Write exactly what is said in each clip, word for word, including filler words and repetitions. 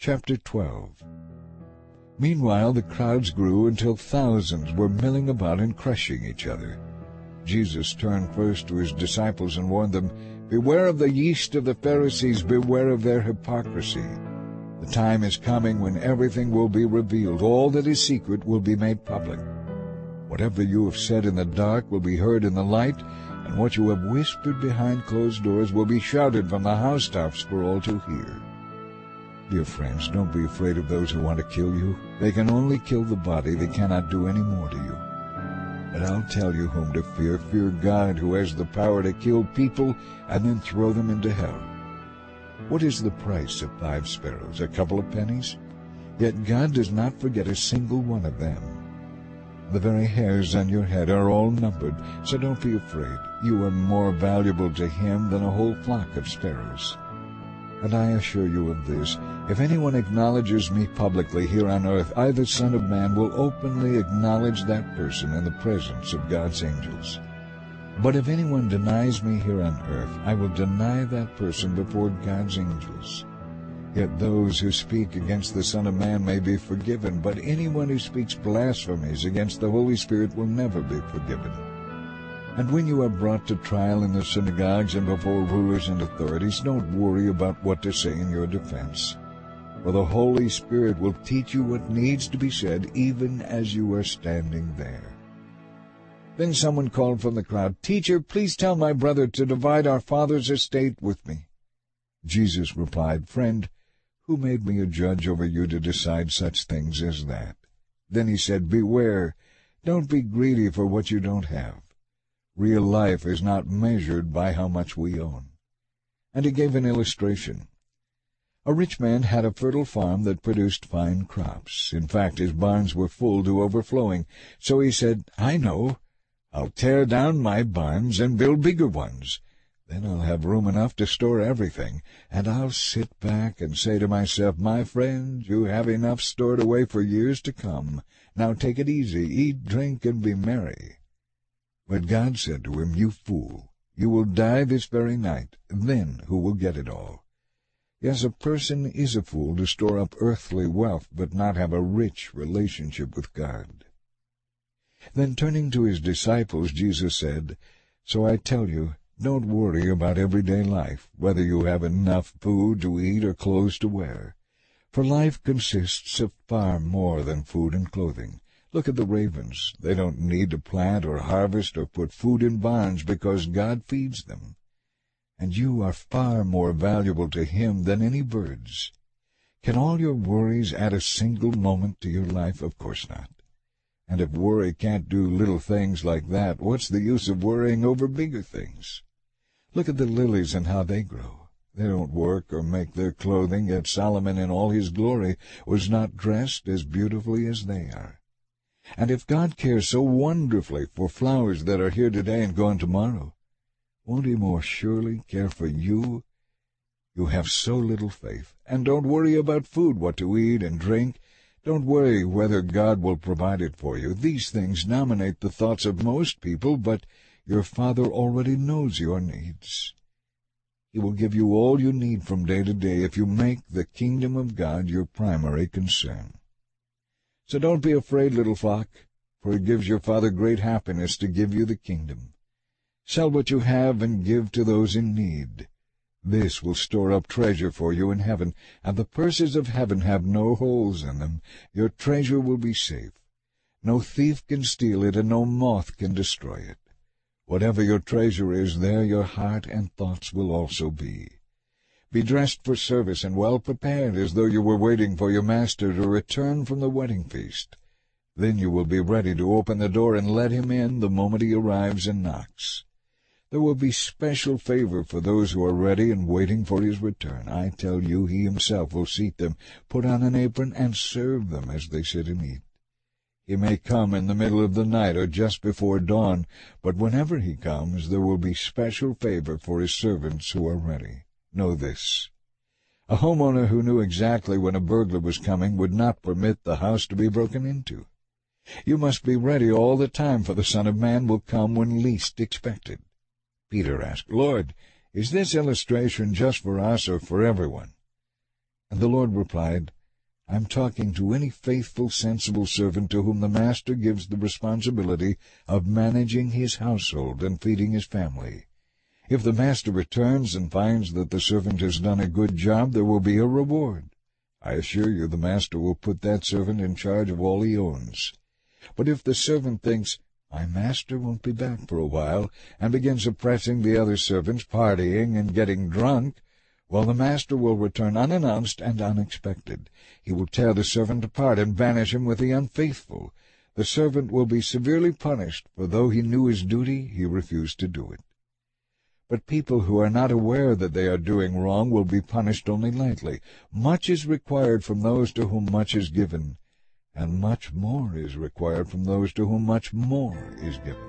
Chapter twelve. Meanwhile the crowds grew until thousands were milling about and crushing each other. Jesus turned first to his disciples and warned them, "Beware of the yeast of the Pharisees, beware of their hypocrisy. The time is coming when everything will be revealed. All that is secret will be made public. Whatever you have said in the dark will be heard in the light, and what you have whispered behind closed doors will be shouted from the housetops for all to hear." Dear friends, don't be afraid of those who want to kill you. They can only kill the body. They cannot do any more to you. But I'll tell you whom to fear. Fear God, who has the power to kill people and then throw them into hell. What is the price of five sparrows? A couple of pennies? Yet God does not forget a single one of them. The very hairs on your head are all numbered, so don't be afraid. You are more valuable to him than a whole flock of sparrows. And I assure you of this, if anyone acknowledges me publicly here on earth, I, the Son of Man, will openly acknowledge that person in the presence of God's angels. But if anyone denies me here on earth, I will deny that person before God's angels. Yet those who speak against the Son of Man may be forgiven, but anyone who speaks blasphemies against the Holy Spirit will never be forgiven. And when you are brought to trial in the synagogues and before rulers and authorities, don't worry about what to say in your defense. For the Holy Spirit will teach you what needs to be said, even as you are standing there. Then someone called from the crowd, "Teacher, please tell my brother to divide our father's estate with me." Jesus replied, "Friend, who made me a judge over you to decide such things as that?" Then he said, "Beware, don't be greedy for what you don't have. Real life is not measured by how much we own." And he gave an illustration. A rich man had a fertile farm that produced fine crops. In fact, his barns were full to overflowing. So he said, "I know. I'll tear down my barns and build bigger ones. Then I'll have room enough to store everything, and I'll sit back and say to myself, 'My friend, you have enough stored away for years to come. Now take it easy, eat, drink, and be merry.' But God said to him, 'You fool, you will die this very night. Then who will get it all?' Yes, a person is a fool to store up earthly wealth but not have a rich relationship with God." Then turning to his disciples, Jesus said, "So I tell you, don't worry about everyday life, whether you have enough food to eat or clothes to wear. For life consists of far more than food and clothing. Look at the ravens. They don't need to plant or harvest or put food in barns because God feeds them. And you are far more valuable to him than any birds. Can all your worries add a single moment to your life? Of course not. And if worry can't do little things like that, what's the use of worrying over bigger things? Look at the lilies and how they grow. They don't work or make their clothing, yet Solomon in all his glory was not dressed as beautifully as they are. And if God cares so wonderfully for flowers that are here today and gone tomorrow, won't he more surely care for you? You have so little faith. And don't worry about food, what to eat and drink. Don't worry whether God will provide it for you. These things dominate the thoughts of most people, but your Father already knows your needs. He will give you all you need from day to day if you make the kingdom of God your primary concern. So don't be afraid, little flock, for it gives your Father great happiness to give you the kingdom. Sell what you have and give to those in need. This will store up treasure for you in heaven, and the purses of heaven have no holes in them. Your treasure will be safe. No thief can steal it, and no moth can destroy it. Whatever your treasure is, there your heart and thoughts will also be. Be dressed for service and well prepared, as though you were waiting for your master to return from the wedding feast. Then you will be ready to open the door and let him in the moment he arrives and knocks. There will be special favor for those who are ready and waiting for his return. I tell you, he himself will seat them, put on an apron, and serve them as they sit and eat. He may come in the middle of the night or just before dawn, but whenever he comes, there will be special favor for his servants who are ready. Know this. A homeowner who knew exactly when a burglar was coming would not permit the house to be broken into. You must be ready all the time, for the Son of Man will come when least expected." Peter asked, "Lord, is this illustration just for us or for everyone?" And the Lord replied, I'm talking to any faithful, sensible servant to whom the master gives the responsibility of managing his household and feeding his family. If the master returns and finds that the servant has done a good job, there will be a reward. I assure you the master will put that servant in charge of all he owns. But if the servant thinks, my master won't be back for a while, and begins oppressing the other servants, partying and getting drunk, well, the master will return unannounced and unexpected. He will tear the servant apart and banish him with the unfaithful. The servant will be severely punished, for though he knew his duty, he refused to do it. But people who are not aware that they are doing wrong will be punished only lightly. Much is required from those to whom much is given, and much more is required from those to whom much more is given.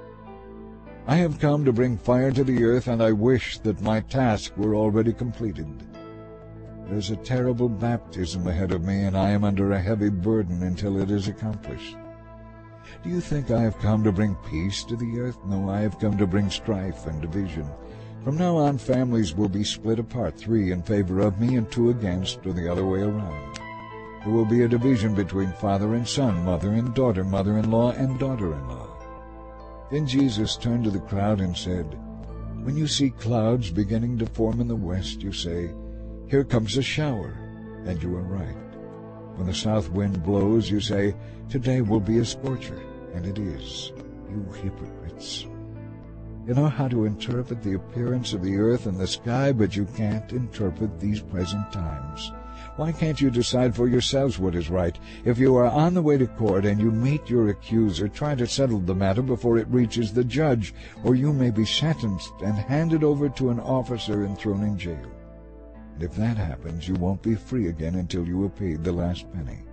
I have come to bring fire to the earth, and I wish that my task were already completed. There's a terrible baptism ahead of me, and I am under a heavy burden until it is accomplished. Do you think I have come to bring peace to the earth? No, I have come to bring strife and division. From now on, families will be split apart, three in favor of me and two against, or the other way around. There will be a division between father and son, mother and daughter, mother-in-law and daughter-in-law. Then Jesus turned to the crowd and said, When you see clouds beginning to form in the west, you say, Here comes a shower, and you are right. When the south wind blows, you say, Today will be a scorcher, and it is. You hypocrites! You know how to interpret the appearance of the earth and the sky, but you can't interpret these present times. Why can't you decide for yourselves what is right? If you are on the way to court and you meet your accuser, try to settle the matter before it reaches the judge, or you may be sentenced and handed over to an officer and thrown in jail. And if that happens, you won't be free again until you have paid the last penny.